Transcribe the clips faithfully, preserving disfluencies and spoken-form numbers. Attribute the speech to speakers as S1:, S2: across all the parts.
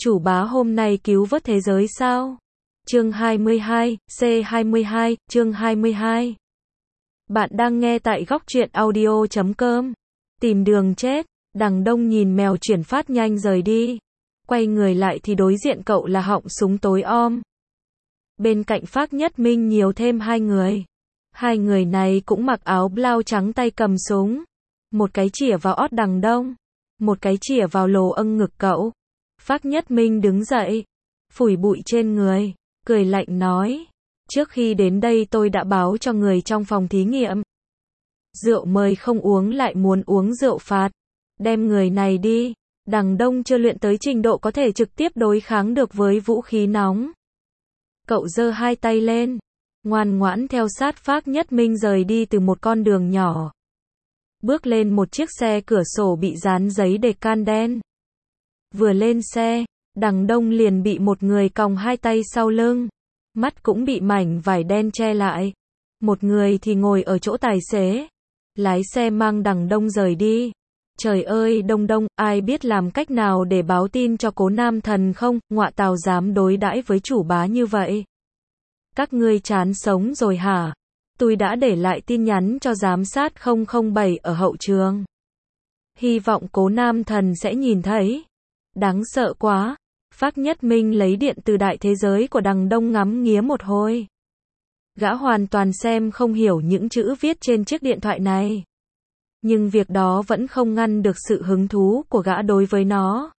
S1: Chủ bá hôm nay cứu vớt thế giới sao? Chương hai mươi hai, C hai mươi hai, chương hai mươi hai. Bạn đang nghe tại góc truyện audio chấm com. Tìm đường chết, đằng đông nhìn mèo chuyển phát nhanh rời đi. Quay người lại thì đối diện cậu là họng súng tối om. Bên cạnh Phác Nhất Minh nhiều thêm hai người. Hai người này cũng mặc áo blau trắng tay cầm súng. Một cái chĩa vào ót đằng đông. Một cái chĩa vào lồ âng ngực cậu. Phác Nhất Minh đứng dậy, phủi bụi trên người, cười lạnh nói, trước khi đến đây tôi đã báo cho người trong phòng thí nghiệm. Rượu mời không uống lại muốn uống rượu phạt, đem người này đi. Đằng đông chưa luyện tới trình độ có thể trực tiếp đối kháng được với vũ khí nóng. Cậu giơ hai tay lên, ngoan ngoãn theo sát Phác Nhất Minh rời đi từ một con đường nhỏ. Bước lên một chiếc xe cửa sổ bị dán giấy đề can đen. Vừa lên xe, đằng đông liền bị một người còng hai tay sau lưng. Mắt cũng bị mảnh vải đen che lại. Một người thì ngồi ở chỗ tài xế. Lái xe mang đằng đông rời đi. Trời ơi đông đông, ai biết làm cách nào để báo tin cho Cố Nam Thần không? Ngọa tào dám đối đãi với chủ bá như vậy. Các ngươi chán sống rồi hả? Tôi đã để lại tin nhắn cho giám sát không không bảy ở hậu trường. Hy vọng Cố Nam Thần sẽ nhìn thấy. Đáng sợ quá. Phác Nhất Minh lấy điện từ đại thế giới của đằng đông ngắm nghía một hồi. Gã hoàn toàn xem không hiểu những chữ viết trên chiếc điện thoại này. Nhưng việc đó vẫn không ngăn được sự hứng thú của gã đối với nó.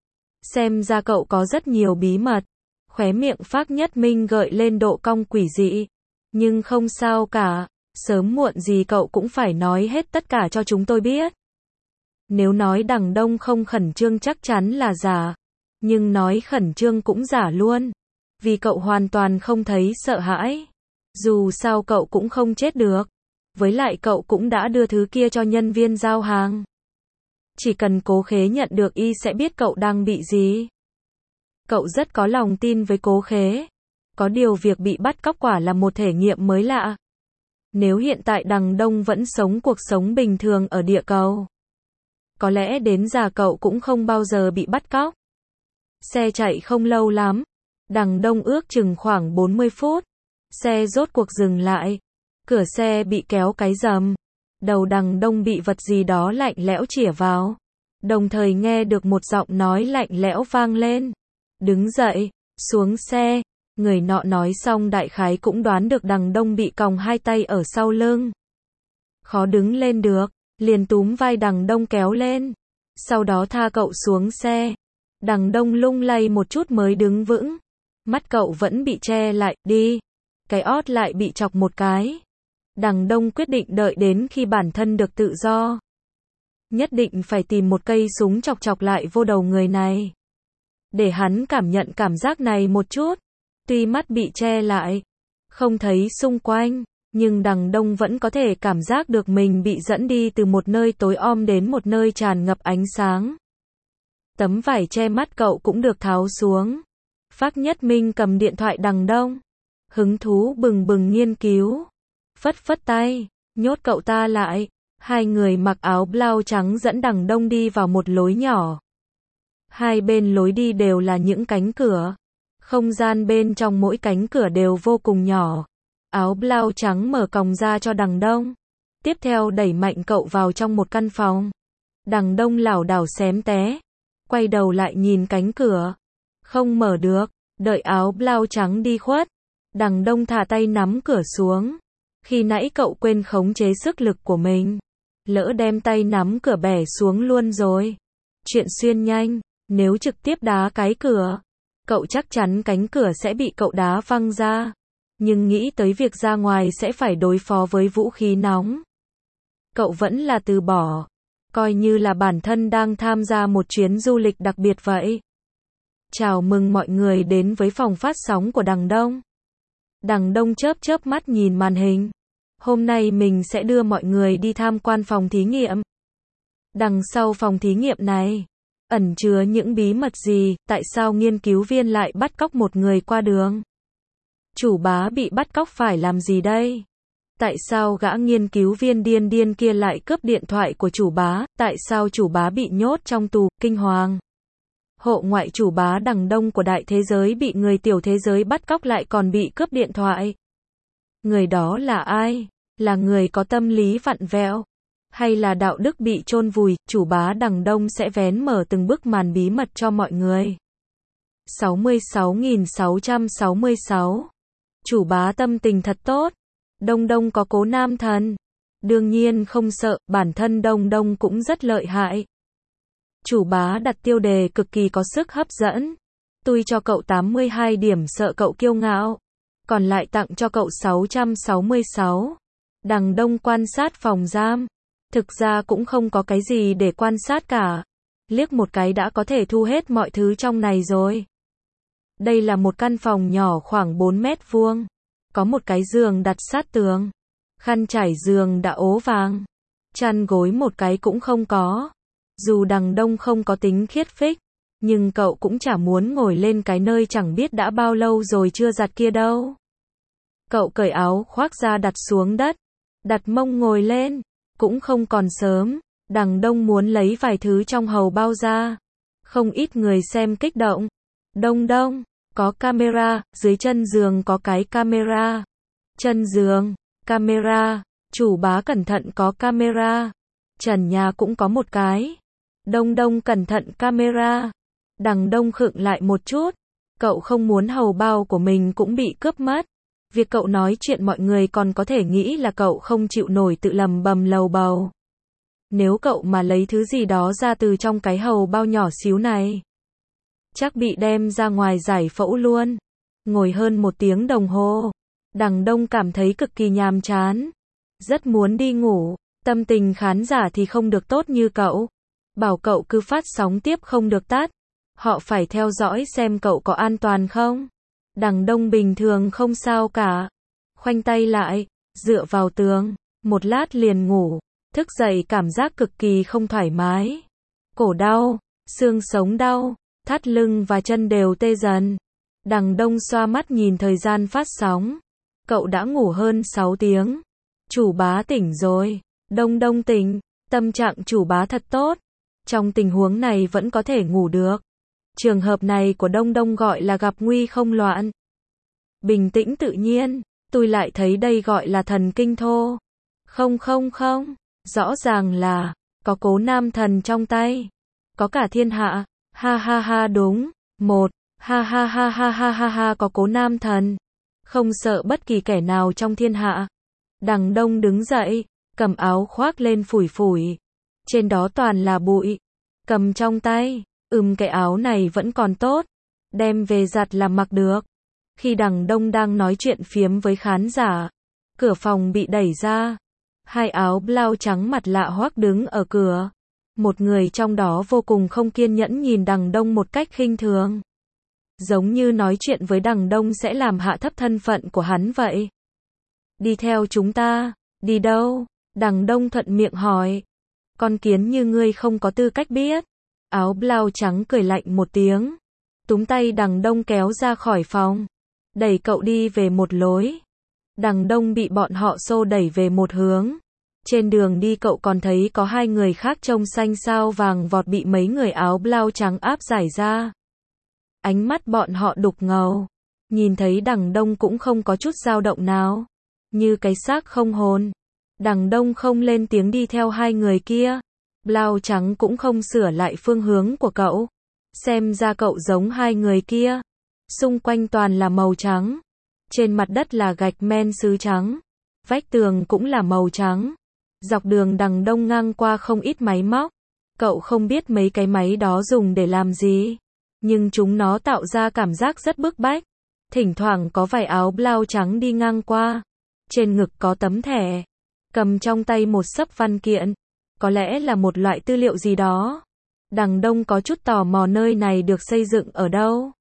S1: Xem ra cậu có rất nhiều bí mật. Khóe miệng Phác Nhất Minh gợi lên độ cong quỷ dị. Nhưng không sao cả. Sớm muộn gì cậu cũng phải nói hết tất cả cho chúng tôi biết. Nếu nói đằng đông không khẩn trương chắc chắn là giả. Nhưng nói khẩn trương cũng giả luôn. Vì cậu hoàn toàn không thấy sợ hãi. Dù sao cậu cũng không chết được. Với lại cậu cũng đã đưa thứ kia cho nhân viên giao hàng. Chỉ cần Cố Khế nhận được y sẽ biết cậu đang bị gì. Cậu rất có lòng tin với Cố Khế. Có điều việc bị bắt cóc quả là một thể nghiệm mới lạ. Nếu hiện tại đằng đông vẫn sống cuộc sống bình thường ở địa cầu, có lẽ đến già cậu cũng không bao giờ bị bắt cóc. Xe chạy không lâu lắm. Đằng đông ước chừng khoảng bốn mươi phút. Xe rốt cuộc dừng lại. Cửa xe bị kéo cái rầm. Đầu đằng đông bị vật gì đó lạnh lẽo chĩa vào. Đồng thời nghe được một giọng nói lạnh lẽo vang lên. Đứng dậy, xuống xe. Người nọ nói xong đại khái cũng đoán được đằng đông bị còng hai tay ở sau lưng. Khó đứng lên được. Liền túm vai đằng đông kéo lên. Sau đó tha cậu xuống xe. Đằng đông lung lay một chút mới đứng vững. Mắt cậu vẫn bị che lại, đi. Cái ót lại bị chọc một cái. Đằng đông quyết định đợi đến khi bản thân được tự do. Nhất định phải tìm một cây súng chọc chọc lại vô đầu người này. Để hắn cảm nhận cảm giác này một chút. Tuy mắt bị che lại, không thấy xung quanh. Nhưng đằng đông vẫn có thể cảm giác được mình bị dẫn đi từ một nơi tối om đến một nơi tràn ngập ánh sáng. Tấm vải che mắt cậu cũng được tháo xuống. Phác Nhất Minh cầm điện thoại đằng đông. Hứng thú bừng bừng nghiên cứu. Phất phất tay, nhốt cậu ta lại. Hai người mặc áo blau trắng dẫn đằng đông đi vào một lối nhỏ. Hai bên lối đi đều là những cánh cửa. Không gian bên trong mỗi cánh cửa đều vô cùng nhỏ. Áo blau trắng mở còng ra cho đằng đông. Tiếp theo đẩy mạnh cậu vào trong một căn phòng. Đằng đông lảo đảo xém té. Quay đầu lại nhìn cánh cửa. Không mở được. Đợi áo blau trắng đi khuất. Đằng đông thả tay nắm cửa xuống. Khi nãy cậu quên khống chế sức lực của mình. Lỡ đem tay nắm cửa bẻ xuống luôn rồi. Chuyện xuyên nhanh. Nếu trực tiếp đá cái cửa, cậu chắc chắn cánh cửa sẽ bị cậu đá văng ra. Nhưng nghĩ tới việc ra ngoài sẽ phải đối phó với vũ khí nóng. Cậu vẫn là từ bỏ. Coi như là bản thân đang tham gia một chuyến du lịch đặc biệt vậy. Chào mừng mọi người đến với phòng phát sóng của đằng đông. Đằng đông chớp chớp mắt nhìn màn hình. Hôm nay mình sẽ đưa mọi người đi tham quan phòng thí nghiệm. Đằng sau phòng thí nghiệm này, ẩn chứa những bí mật gì? Tại sao nghiên cứu viên lại bắt cóc một người qua đường? Chủ bá bị bắt cóc phải làm gì đây? Tại sao gã nghiên cứu viên điên điên kia lại cướp điện thoại của chủ bá? Tại sao chủ bá bị nhốt trong tù? Kinh hoàng. Hộ ngoại chủ bá đằng đông của đại thế giới bị người tiểu thế giới bắt cóc lại còn bị cướp điện thoại. Người đó là ai? Là người có tâm lý vặn vẹo? Hay là đạo đức bị chôn vùi? Chủ bá đằng đông sẽ vén mở từng bức màn bí mật cho mọi người. sáu mươi sáu nghìn sáu trăm sáu mươi sáu. Chủ bá tâm tình thật tốt. Đông đông có cố nam thần. Đương nhiên không sợ, bản thân đông đông cũng rất lợi hại. Chủ bá đặt tiêu đề cực kỳ có sức hấp dẫn. Tôi cho cậu tám mươi hai điểm sợ cậu kiêu ngạo. Còn lại tặng cho cậu sáu trăm sáu mươi sáu. Đằng đông quan sát phòng giam. Thực ra cũng không có cái gì để quan sát cả. Liếc một cái đã có thể thu hết mọi thứ trong này rồi. Đây là một căn phòng nhỏ khoảng bốn mét vuông. Có một cái giường đặt sát tường. Khăn trải giường đã ố vàng. Chăn gối một cái cũng không có. Dù đằng đông không có tính khiết phích, nhưng cậu cũng chả muốn ngồi lên cái nơi chẳng biết đã bao lâu rồi chưa giặt kia đâu. Cậu cởi áo khoác ra đặt xuống đất. Đặt mông ngồi lên. Cũng không còn sớm. Đằng đông muốn lấy vài thứ trong hầu bao ra. Không ít người xem kích động. Đông đông, có camera, dưới chân giường có cái camera. Chân giường, camera, chủ bá cẩn thận có camera. Trần nhà cũng có một cái. Đông đông cẩn thận camera. Đằng đông khựng lại một chút. Cậu không muốn hầu bao của mình cũng bị cướp mất. Việc cậu nói chuyện mọi người còn có thể nghĩ là cậu không chịu nổi tự lầm bầm lầu bầu. Nếu cậu mà lấy thứ gì đó ra từ trong cái hầu bao nhỏ xíu này, chắc bị đem ra ngoài giải phẫu luôn. Ngồi hơn một tiếng đồng hồ. Đằng đông cảm thấy cực kỳ nhàm chán. Rất muốn đi ngủ. Tâm tình khán giả thì không được tốt như cậu. Bảo cậu cứ phát sóng tiếp không được tắt. Họ phải theo dõi xem cậu có an toàn không. Đằng đông bình thường không sao cả. Khoanh tay lại, dựa vào tường, một lát liền ngủ. Thức dậy cảm giác cực kỳ không thoải mái. Cổ đau, xương sống đau, thắt lưng và chân đều tê dần. Đằng đông xoa mắt nhìn thời gian phát sóng. Cậu đã ngủ hơn sáu tiếng. Chủ bá tỉnh rồi. Đông đông tỉnh. Tâm trạng chủ bá thật tốt. Trong tình huống này vẫn có thể ngủ được. Trường hợp này của đông đông gọi là gặp nguy không loạn. Bình tĩnh tự nhiên. Tôi lại thấy đây gọi là thần kinh thô. Không không không. Rõ ràng là có cố nam thần trong tay. Có cả thiên hạ. Ha ha ha đúng. Một. Ha ha ha ha ha ha ha có cố nam thần. Không sợ bất kỳ kẻ nào trong thiên hạ. Đằng đông đứng dậy. Cầm áo khoác lên phủi phủi. Trên đó toàn là bụi. Cầm trong tay. Ừm cái áo này vẫn còn tốt. Đem về giặt là mặc được. Khi đằng đông đang nói chuyện phiếm với khán giả. Cửa phòng bị đẩy ra. Hai áo blau trắng mặt lạ hoắc đứng ở cửa. Một người trong đó vô cùng không kiên nhẫn nhìn đằng đông một cách khinh thường. Giống như nói chuyện với đằng đông sẽ làm hạ thấp thân phận của hắn vậy. Đi theo chúng ta. Đi đâu? Đằng đông thuận miệng hỏi. Con kiến như ngươi không có tư cách biết. Áo blau trắng cười lạnh một tiếng. Túm tay đằng đông kéo ra khỏi phòng. Đẩy cậu đi về một lối. Đằng đông bị bọn họ xô đẩy về một hướng. Trên đường đi cậu còn thấy có hai người khác trông xanh sao vàng vọt bị mấy người áo blau trắng áp giải ra. Ánh mắt bọn họ đục ngầu. Nhìn thấy đằng đông cũng không có chút dao động nào. Như cái xác không hồn. Đằng đông không lên tiếng đi theo hai người kia. Blau trắng cũng không sửa lại phương hướng của cậu. Xem ra cậu giống hai người kia. Xung quanh toàn là màu trắng. Trên mặt đất là gạch men sứ trắng. Vách tường cũng là màu trắng. Dọc đường đằng đông ngang qua không ít máy móc. Cậu không biết mấy cái máy đó dùng để làm gì. Nhưng chúng nó tạo ra cảm giác rất bức bách. Thỉnh thoảng có vài áo blau trắng đi ngang qua. Trên ngực có tấm thẻ. Cầm trong tay một xấp văn kiện. Có lẽ là một loại tư liệu gì đó. Đằng đông có chút tò mò nơi này được xây dựng ở đâu.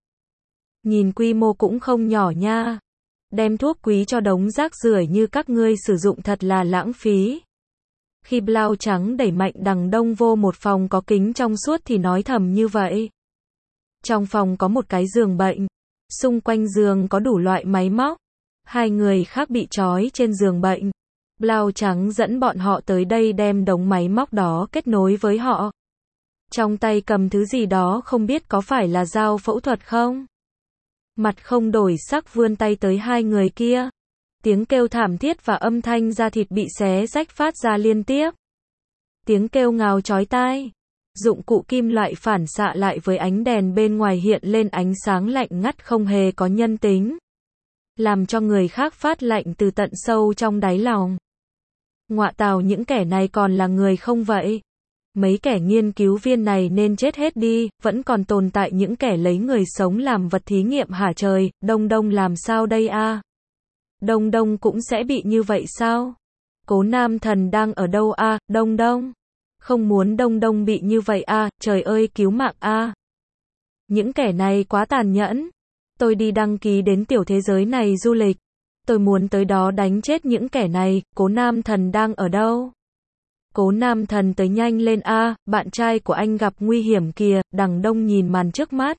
S1: Nhìn quy mô cũng không nhỏ nha. Đem thuốc quý cho đống rác rưởi như các ngươi sử dụng thật là lãng phí. Khi blau trắng đẩy mạnh đằng đông vô một phòng có kính trong suốt thì nói thầm như vậy. Trong phòng có một cái giường bệnh. Xung quanh giường có đủ loại máy móc. Hai người khác bị trói trên giường bệnh. Blau trắng dẫn bọn họ tới đây đem đống máy móc đó kết nối với họ. Trong tay cầm thứ gì đó không biết có phải là dao phẫu thuật không? Mặt không đổi sắc vươn tay tới hai người kia. Tiếng kêu thảm thiết và âm thanh da thịt bị xé rách phát ra liên tiếp. Tiếng kêu ngào chói tai. Dụng cụ kim loại phản xạ lại với ánh đèn bên ngoài hiện lên ánh sáng lạnh ngắt không hề có nhân tính. Làm cho người khác phát lạnh từ tận sâu trong đáy lòng. Ngọa tào, những kẻ này còn là người không vậy? Mấy kẻ nghiên cứu viên này nên chết hết đi, vẫn còn tồn tại những kẻ lấy người sống làm vật thí nghiệm hả trời, Đông Đông làm sao đây a? À? Đông Đông cũng sẽ bị như vậy sao? Cố Nam Thần đang ở đâu a? À? Đông Đông. Không muốn Đông Đông bị như vậy a, à? Trời ơi cứu mạng a. À? Những kẻ này quá tàn nhẫn. Tôi đi đăng ký đến tiểu thế giới này du lịch. Tôi muốn tới đó đánh chết những kẻ này, Cố Nam Thần đang ở đâu? Cố Nam Thần tới nhanh lên a, à, bạn trai của anh gặp nguy hiểm kìa, Đằng Đông nhìn màn trước mắt.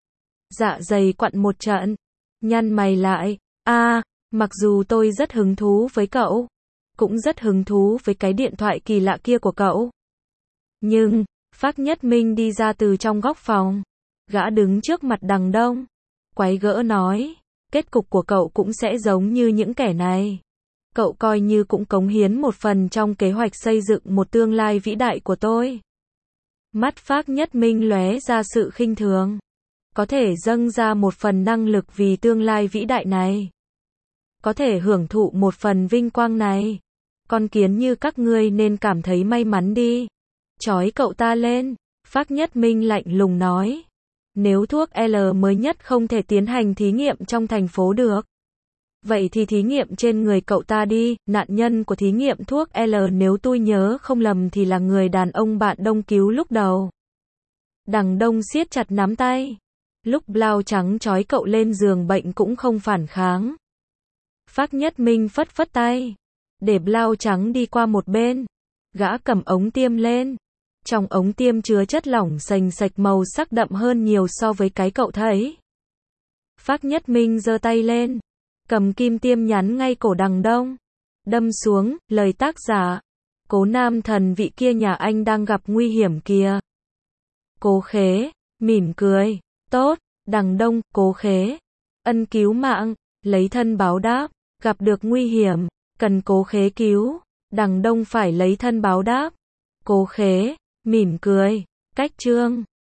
S1: Dạ dày quặn một trận, nhăn mày lại, a, à, mặc dù tôi rất hứng thú với cậu, cũng rất hứng thú với cái điện thoại kỳ lạ kia của cậu. Nhưng, Phác Nhất Minh đi ra từ trong góc phòng, gã đứng trước mặt Đằng Đông, quái gỡ nói, kết cục của cậu cũng sẽ giống như những kẻ này. Cậu coi như cũng cống hiến một phần trong kế hoạch xây dựng một tương lai vĩ đại của tôi. Mắt Phác Nhất Minh lóe ra sự khinh thường. Có thể dâng ra một phần năng lực vì tương lai vĩ đại này. Có thể hưởng thụ một phần vinh quang này. Con kiến như các ngươi nên cảm thấy may mắn đi. Chói cậu ta lên. Phác Nhất Minh lạnh lùng nói. Nếu thuốc L mới nhất không thể tiến hành thí nghiệm trong thành phố được. Vậy thì thí nghiệm trên người cậu ta đi, nạn nhân của thí nghiệm thuốc L nếu tôi nhớ không lầm thì là người đàn ông bạn Đông cứu lúc đầu. Đằng Đông siết chặt nắm tay. Lúc Blau Trắng trói cậu lên giường bệnh cũng không phản kháng. Phác Nhất Minh phất phất tay. Để Blau Trắng đi qua một bên. Gã cầm ống tiêm lên. Trong ống tiêm chứa chất lỏng sành sạch màu sắc đậm hơn nhiều so với cái cậu thấy. Phác Nhất Minh giơ tay lên. Cầm kim tiêm nhắn ngay cổ Đằng Đông. Đâm xuống, lời tác giả. Cố Nam Thần vị kia nhà anh đang gặp nguy hiểm kìa. Cố Khế, mỉm cười. Tốt, Đằng Đông, Cố Khế. Ân cứu mạng, lấy thân báo đáp. Gặp được nguy hiểm, cần Cố Khế cứu. Đằng Đông phải lấy thân báo đáp. Cố Khế, mỉm cười. Cách chương.